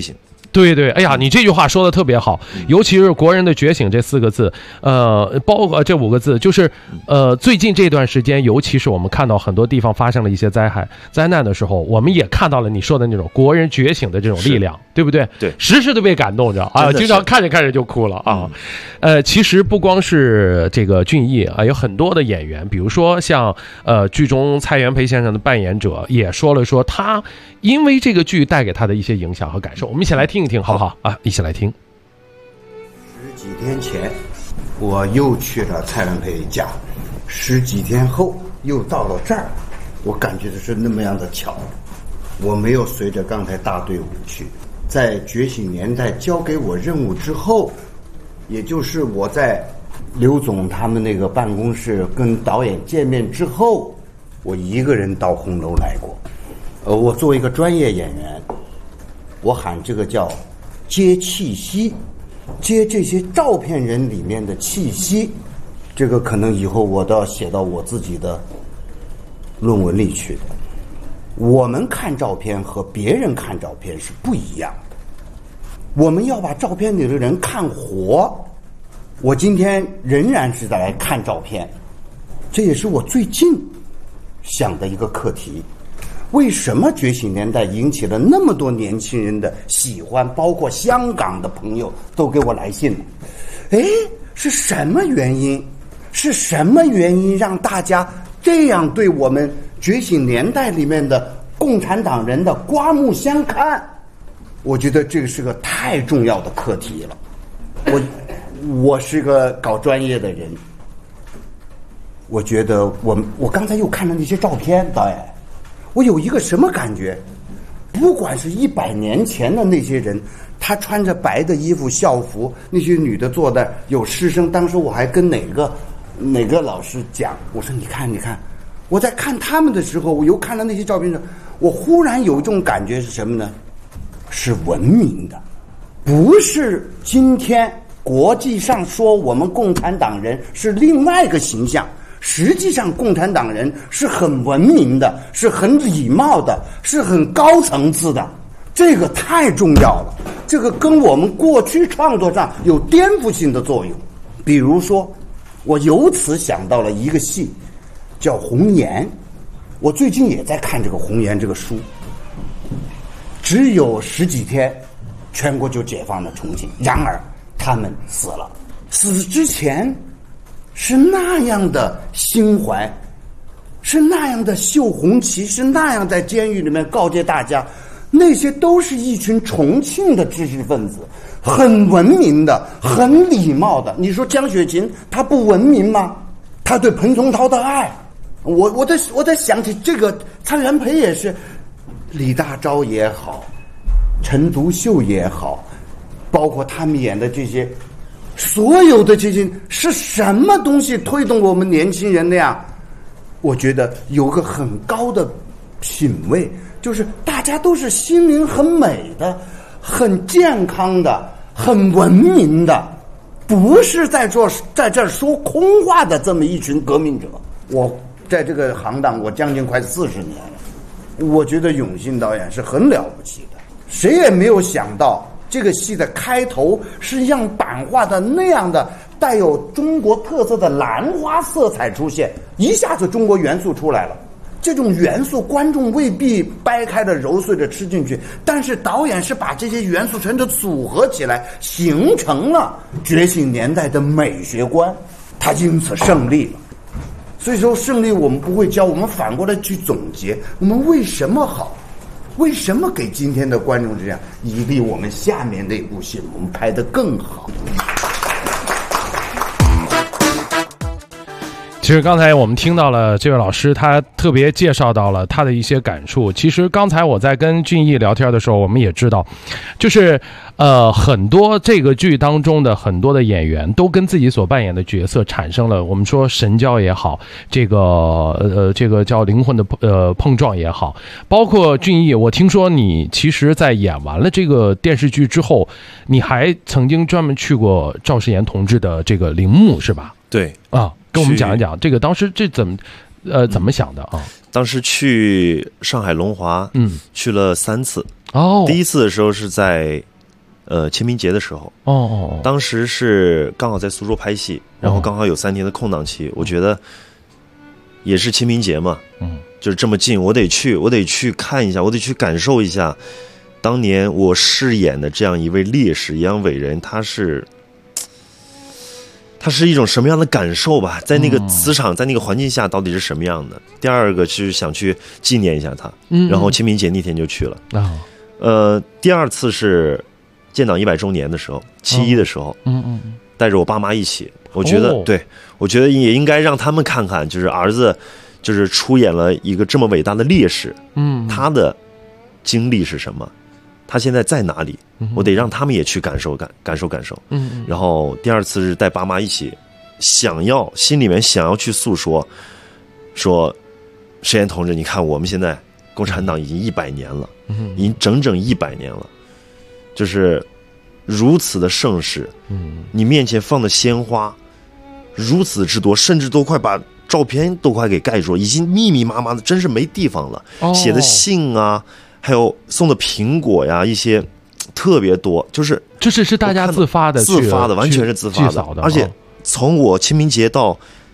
对对，哎呀，你这句话说的特别好，尤其是国人的觉醒这4个字，包括这5个字，就是最近这段时间，尤其是我们看到很多地方发生了一些灾难的时候，我们也看到了你说的那种国人觉醒的这种力量，对不对？ 对， 时时都被感动着啊，经常看着看着就哭了啊。其实不光是这个俊逸啊，有很多的演员，比如说像剧中蔡元培先生的扮演者也说了说他因为这个剧带给他的一些影响和感受，我们一起来听一听好不好啊？一起来听。 10几天前我又去了蔡元培家，10几天后又到了这儿，我感觉的是那么样的巧。我没有随着刚才大队伍去，在觉醒年代交给我任务之后，也就是我在刘总他们那个办公室跟导演见面之后，我一个人到红楼来过。我作为一个专业演员，我喊这个叫接气息，接这些照片人里面的气息，这个可能以后我都要写到我自己的论文里去的。我们看照片和别人看照片是不一样的，我们要把照片里的人看活。我今天仍然是在来看照片，这也是我最近想的一个课题。为什么觉醒年代引起了那么多年轻人的喜欢，包括香港的朋友都给我来信了？是什么原因？是什么原因让大家这样对我们觉醒年代里面的共产党人的刮目相看？我觉得这个是个太重要的课题了。我是个搞专业的人，我觉得我刚才又看了那些照片，导演，我有一个什么感觉？不管是100年前的那些人，他穿着白的衣服校服，那些女的坐在有师生，当时我还跟哪个老师讲，我说你看，我在看他们的时候，我又看了那些照片，我忽然有一种感觉是什么呢？是文明的，不是今天国际上说我们共产党人是另外一个形象，实际上共产党人是很文明的，是很礼貌的，是很高层次的，这个太重要了。这个跟我们过去创作上有颠覆性的作用。比如说我由此想到了一个戏叫《红岩》，我最近也在看这个《红岩》这个书。只有10几天全国就解放了重庆，然而他们死了，死之前是那样的心怀，是那样的绣红旗，是那样在监狱里面告诫大家，那些都是一群重庆的知识分子，很文明的，很礼貌的。你说江雪琴她不文明吗？她对彭松涛的爱，我在想起这个蔡元培也是，李大钊也好，陈独秀也好，包括他们演的这些，所有的这些是什么东西推动我们年轻人那样？我觉得有个很高的品味，就是大家都是心灵很美的，很健康的，很文明的，不是在这儿说空话的这么一群革命者。我在这个行当我将近快40年了，我觉得永信导演是很了不起的。谁也没有想到这个戏的开头是样版画的那样的带有中国特色的兰花色彩出现，一下子中国元素出来了。这种元素观众未必掰开了揉碎着吃进去，但是导演是把这些元素全都组合起来，形成了觉醒年代的美学观，他因此胜利了。所以说胜利我们不会教，我们反过来去总结我们为什么好，为什么给今天的观众这样，以利我们下面那部戏我们拍得更好。 其实刚才我们听到了这位老师，他特别介绍到了他的一些感触。其实刚才我在跟俊逸聊天的时候，我们也知道，就是很多这个剧当中的很多的演员都跟自己所扮演的角色产生了我们说神交也好，这个叫灵魂的碰撞也好。包括俊逸，我听说你其实在演完了这个电视剧之后，你还曾经专门去过赵世炎同志的这个陵墓，是吧？ 对啊，跟我们讲一讲这个当时这怎么想的啊？ 当时去上海龙华，去了3次。 哦， 第一次的时候是在清明节的时候。当时是刚好在苏州拍戏，然后刚好有3天的空档期，我觉得也是清明节嘛，就是这么近，我得去看一下，我得去感受一下当年我饰演的这样一位烈士、一样伟人，他是一种什么样的感受吧？在那个磁场，在那个环境下，到底是什么样的？第二个是想去纪念一下他，然后清明节那天就去了。第2次是建党100周年的时候，7·1的时候，带着我爸妈一起，我觉得我觉得也应该让他们看看，就是儿子就是出演了一个这么伟大的烈士，他的经历是什么？他现在在哪里？我得让他们也去感受。然后第2次是带爸妈一起，心里面想要去诉说石岩同志，你看我们现在共产党已经100年了，已经整整100年了，就是如此的盛世，你面前放的鲜花如此之多，甚至都快把照片都快给盖住，已经密密麻麻的，真是没地方了。写的信啊，还有送的苹果呀，一些特别多，就是大家自发的， 完全是自发的。而且从我清明节到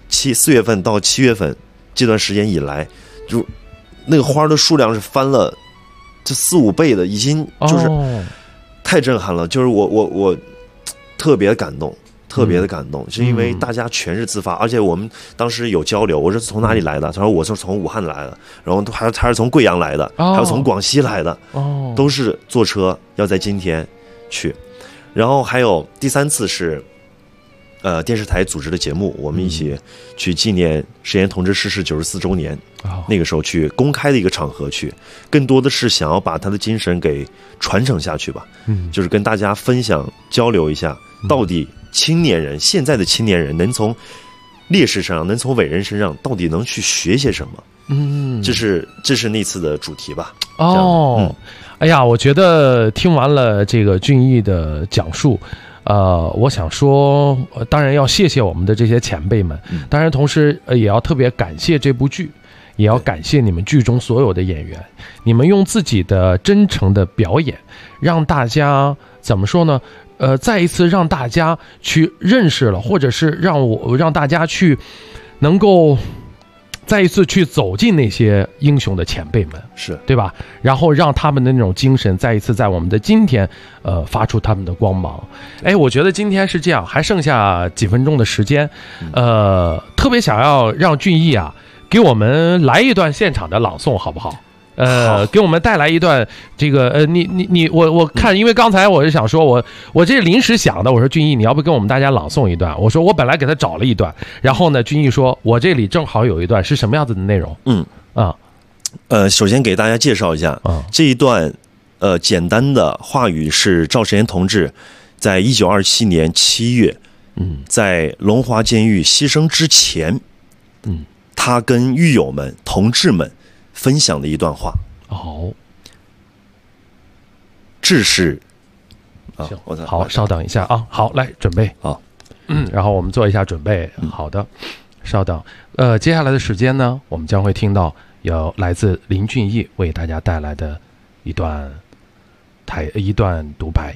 4月份到7月份这段时间以来，就那个花的数量是翻了这4-5倍的，已经就是太震撼了。就是我特别感动。是因为大家全是自发，而且我们当时有交流，我是从哪里来的？他说我是从武汉来的，然后他是从贵阳来的，还有从广西来的，都是坐车要在今天去。然后还有第3次是电视台组织的节目，我们一起去纪念石岩同志逝世94周年，那个时候去公开的一个场合去，更多的是想要把他的精神给传承下去吧，就是跟大家分享交流一下，到底现在的青年人能从烈士身上，能从伟人身上，到底能去学些什么？这是那次的主题吧。 哎呀，我觉得听完了这个俊逸的讲述，我想说，当然要谢谢我们的这些前辈们，当然同时也要特别感谢这部剧，也要感谢你们剧中所有的演员，你们用自己的真诚的表演，让大家怎么说呢？再一次让大家去认识了，或者是让大家去能够再一次去走进那些英雄的前辈们， 是对吧？然后让他们的那种精神再一次在我们的今天发出他们的光芒。我觉得今天是这样，还剩下几分钟的时间，特别想要让俊逸啊给我们来一段现场的朗诵，好不好？给我们带来一段这个我看，因为刚才我是想说我这临时想的，我说俊逸你要不跟我们大家朗诵一段？我说我本来给他找了一段，然后呢俊逸说我这里正好有一段，是什么样子的内容？ 首先给大家介绍一下，这一段简单的话语是赵世炎同志在1927年7月，在龙华监狱牺牲之前，他跟狱友们、同志们分享的一段话。志士好，稍等一下啊，好，来准备， 好， 然后我们做一下准备，好的，稍等，接下来的时间呢，我们将会听到有来自林俊逸为大家带来的一段独白。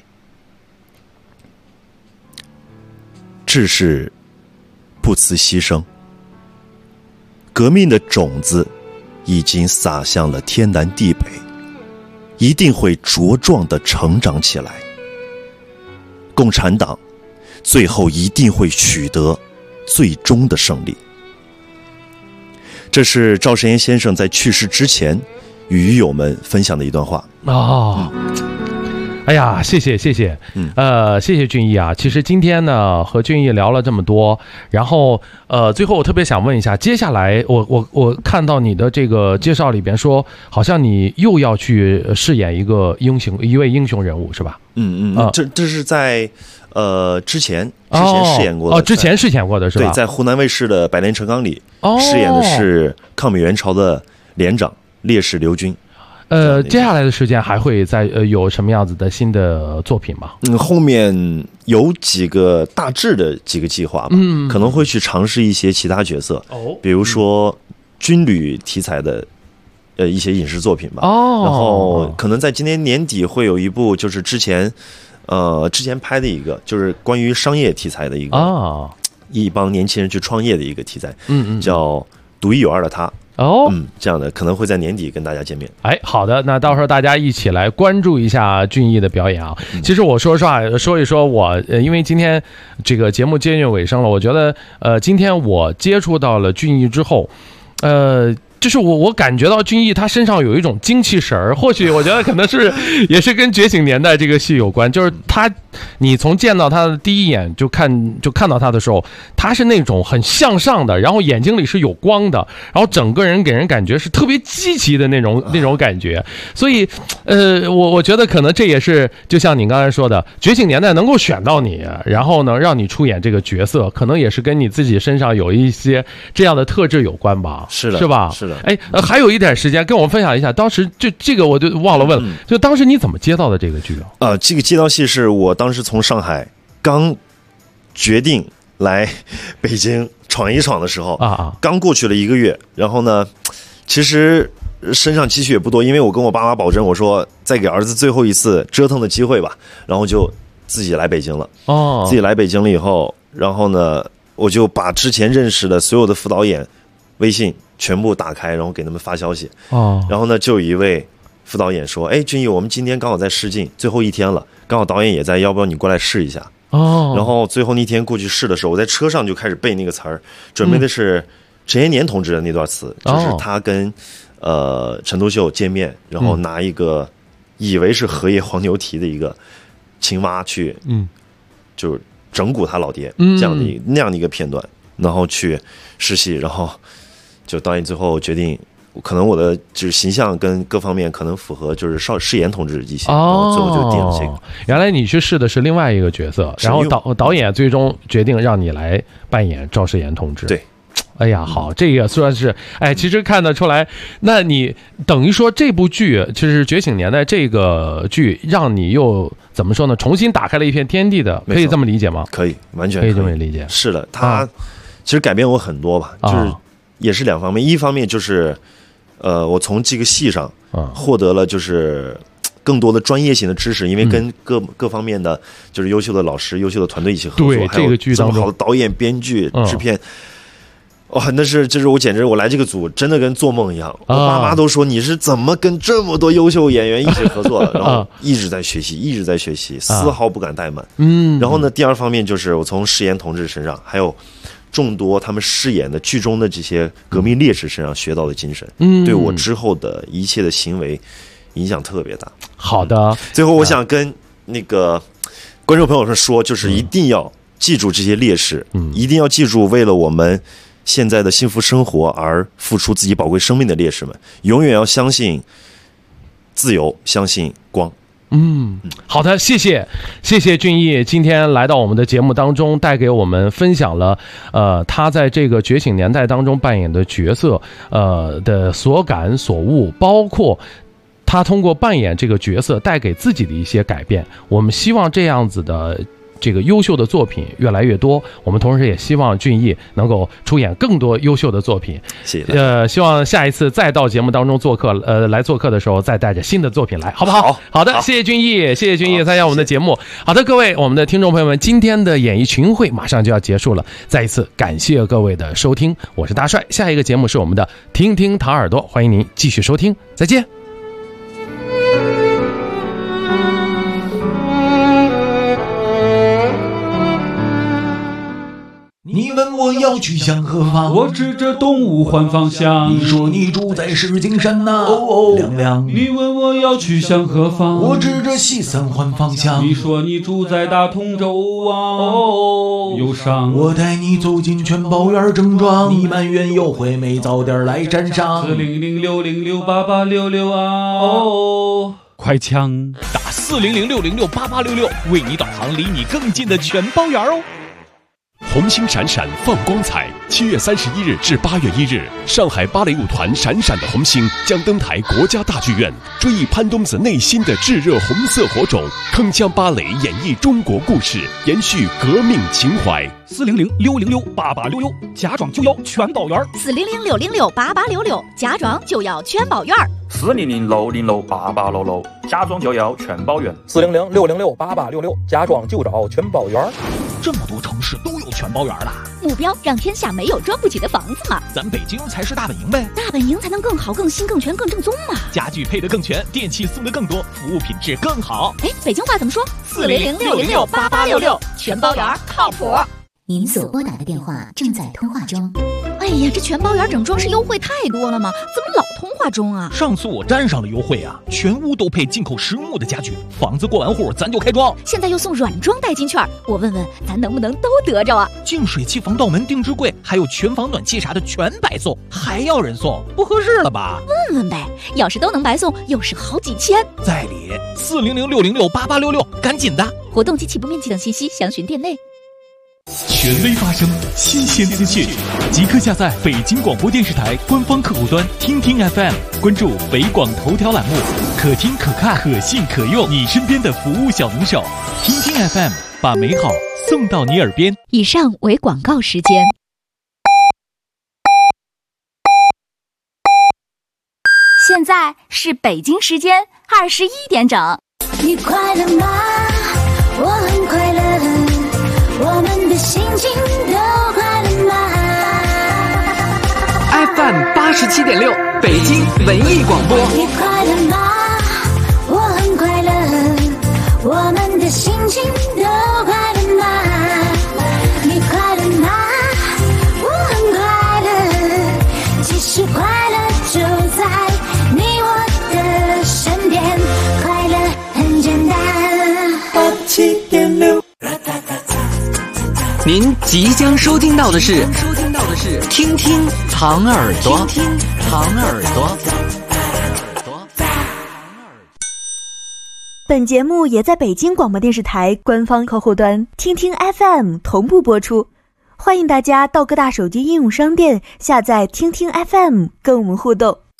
志士不辞牺牲，革命的种子已经洒向了天南地北，一定会茁壮地成长起来。共产党最后一定会取得最终的胜利。这是赵世炎先生在去世之前与狱友们分享的一段话。 哎呀，谢谢，谢谢俊逸啊！其实今天呢，和俊逸聊了这么多，然后最后我特别想问一下，接下来我看到你的这个介绍里边说，好像你又要去饰演一位英雄人物，是吧？ 这是在之前饰演过的， 之前饰演过的是吧？ 对，在湖南卫视的《百年陈纲》里饰演的是抗美援朝的连长烈士刘军。 接下来的时间还会再有什么样子的新的作品吗？ 后面有大致的几个计划吧，可能会去尝试一些其他角色，比如说军旅题材的一些影视作品吧。然后可能在今年年底会有一部，就是之前之前拍的一个就是关于商业题材的一个一帮年轻人去创业的一个题材，叫独一有二的他。这样的可能会在年底跟大家见面。 好的，那到时候大家一起来关注一下俊逸的表演啊。其实我说实话，说一说我，因为今天这个节目接近尾声了，我觉得今天我接触到了俊逸之后，就是我感觉到俊逸他身上有一种精气神儿，或许我觉得可能是也是跟《觉醒年代》这个戏有关，就是你从见到他的第一眼就看到他的时候，他是那种很向上的，然后眼睛里是有光的，然后整个人给人感觉是特别积极的那种感觉。所以我觉得可能这也是就像你刚才说的，《觉醒年代》能够选到你，然后呢让你出演这个角色，可能也是跟你自己身上有一些这样的特质有关吧？ 是的， 是吧？ 是的。 还有一点时间跟我们分享一下，当时这个我就忘了问了，就当时你怎么接到的这个剧啊？ 这个接到戏是我当时从上海刚决定来北京闯一闯的时候刚过去了1个月，然后呢，其实身上积蓄也不多，因为我跟我爸妈保证，我说再给儿子最后一次折腾的机会吧，然后就自己来北京了。自己来北京了以后，然后呢，我就把之前认识的所有的副导演微信全部打开，然后给他们发消息。然后呢，就有一位副导演说：“俊逸，我们今天刚好在试镜，最后一天了，刚好导演也在，要不要你过来试一下？”然后最后那天过去试的时候，我在车上就开始背那个词儿，准备的是陈延年同志的那段词，就是他跟陈独秀见面，然后拿一个以为是荷叶黄牛蹄的一个青蛙去，就是整蛊他老爹这样的那样的一个片段，然后去试戏，然后就导演最后决定，可能我的就是形象跟各方面可能符合就是誓言同志一些，然后最后就定了这个。 原来你去试的是另外一个角色，然后导演最终决定让你来扮演赵世炎同志。 对。 哎呀，好，这个算是其实看得出来，那你等于说这部剧就是《觉醒年代》这个剧，让你又怎么说呢？重新打开了一片天地的，可以这么理解吗？ 可以，完全可以这么理解。 是的，他其实改变我很多吧，就是也是2方面，一方面就是我从这个戏上获得了就是更多的专业性的知识，因为跟各方面的就是优秀的老师、优秀的团队一起合作， 对这个剧当中这么好的导演、编剧、制片。那是就是我简直我来这个组真的跟做梦一样，我爸妈都说你是怎么跟这么多优秀演员一起合作的，然后一直在学习，丝毫不敢怠慢。然后呢，第2方面就是我从世炎同志身上，还有众多他们饰演的剧中的这些革命烈士身上学到的精神，对我之后的一切的行为影响特别大。 好的， 最后我想跟那个观众朋友们说，就是一定要记住这些烈士，一定要记住为了我们现在的幸福生活而付出自己宝贵生命的烈士们，永远要相信自由，相信光。 好的，谢谢俊逸今天来到我们的节目当中，带给我们分享了他在这个觉醒年代当中扮演的角色的所感所悟，包括他通过扮演这个角色带给自己的一些改变。我们希望这样子的这个优秀的作品越来越多，我们同时也希望俊逸能够出演更多优秀的作品。 谢谢。 希望下一次再到节目当中做客，来做客的时候再带着新的作品来，好不好？好的，谢谢俊逸参加我们的节目。好的，各位我们的听众朋友们，今天的演艺群会马上就要结束了，再一次感谢各位的收听，我是大帅。下一个节目是我们的听听唐耳朵，欢迎您继续收听，再见。 你问我要去向何方， 我指着东吴换方向。 你说你住在石景山呐，亮亮。 你问我要去向何方， 我指着西三环方向。 你说你住在大同州啊，忧伤。 我带你走进全宝园正庄，你埋怨有回没早点来沾上。 40060688866啊，快枪打40060688866，为你导航离你更近的全宝园哦。 红星闪闪放光彩，7月31日至8月1日，上海芭蕾舞团闪闪的红星将登台国家大剧院，追忆潘冬子内心的炙热红色火种，铿锵芭蕾演绎中国故事，延续革命情怀。 40060688866，家装就要全宝园。 40060688866，家装就要全宝园。 40060688866， 家装就要全包圆 ，400-606-8866，家装就找全包圆。 这么多城市都有全包圆了， 目标让天下没有装不起的房子嘛。 咱北京才是大本营呗， 大本营才能更好、更新、更全、更正宗嘛。 家具配得更全，电器送得更多，服务品质更好。 哎，北京话怎么说？400-606-8866，全包圆靠谱。 您所拨打的电话正在通话中。 哎呀，这全包圆整装饰优惠太多了吗？怎么老通话中啊？ 上次我沾上了优惠啊，全屋都配进口实木的家具，房子过完户咱就开装。 现在又送软装代金券，我问问咱能不能都得着啊？ 净水器、防盗门、定制柜，还有全房暖气啥的全白送，还要人送，不合适了吧？ 问问呗，要是都能白送，又是好几千。 在理，400-606-8866，赶紧的！ 活动及起步面积等信息详询店内。 权威发声，新鲜资讯，即刻下载北京广播电视台官方客户端听听 FM， 关注北广头条栏目，可听可看可信可用，你身边的服务小能手。听听 FM， 把美好送到你耳边。 以上为广告时间。 现在是北京时间21点整。 你快乐吗？我很快乐。我们的心情都快乐吗 ？FM 87.6，北京文艺广播。 你快乐吗？我很快乐。我们的心情都快乐吗？你快乐吗？我很快乐。其实快乐就在你我的身边，快乐很简单。87.6。 您即将收听到的是听听糖耳朵，听听糖耳朵。 本节目也在北京广播电视台官方客户端听听 FM 同步播出，欢迎大家到各大手机应用商店下载听听 FM 跟我们互动。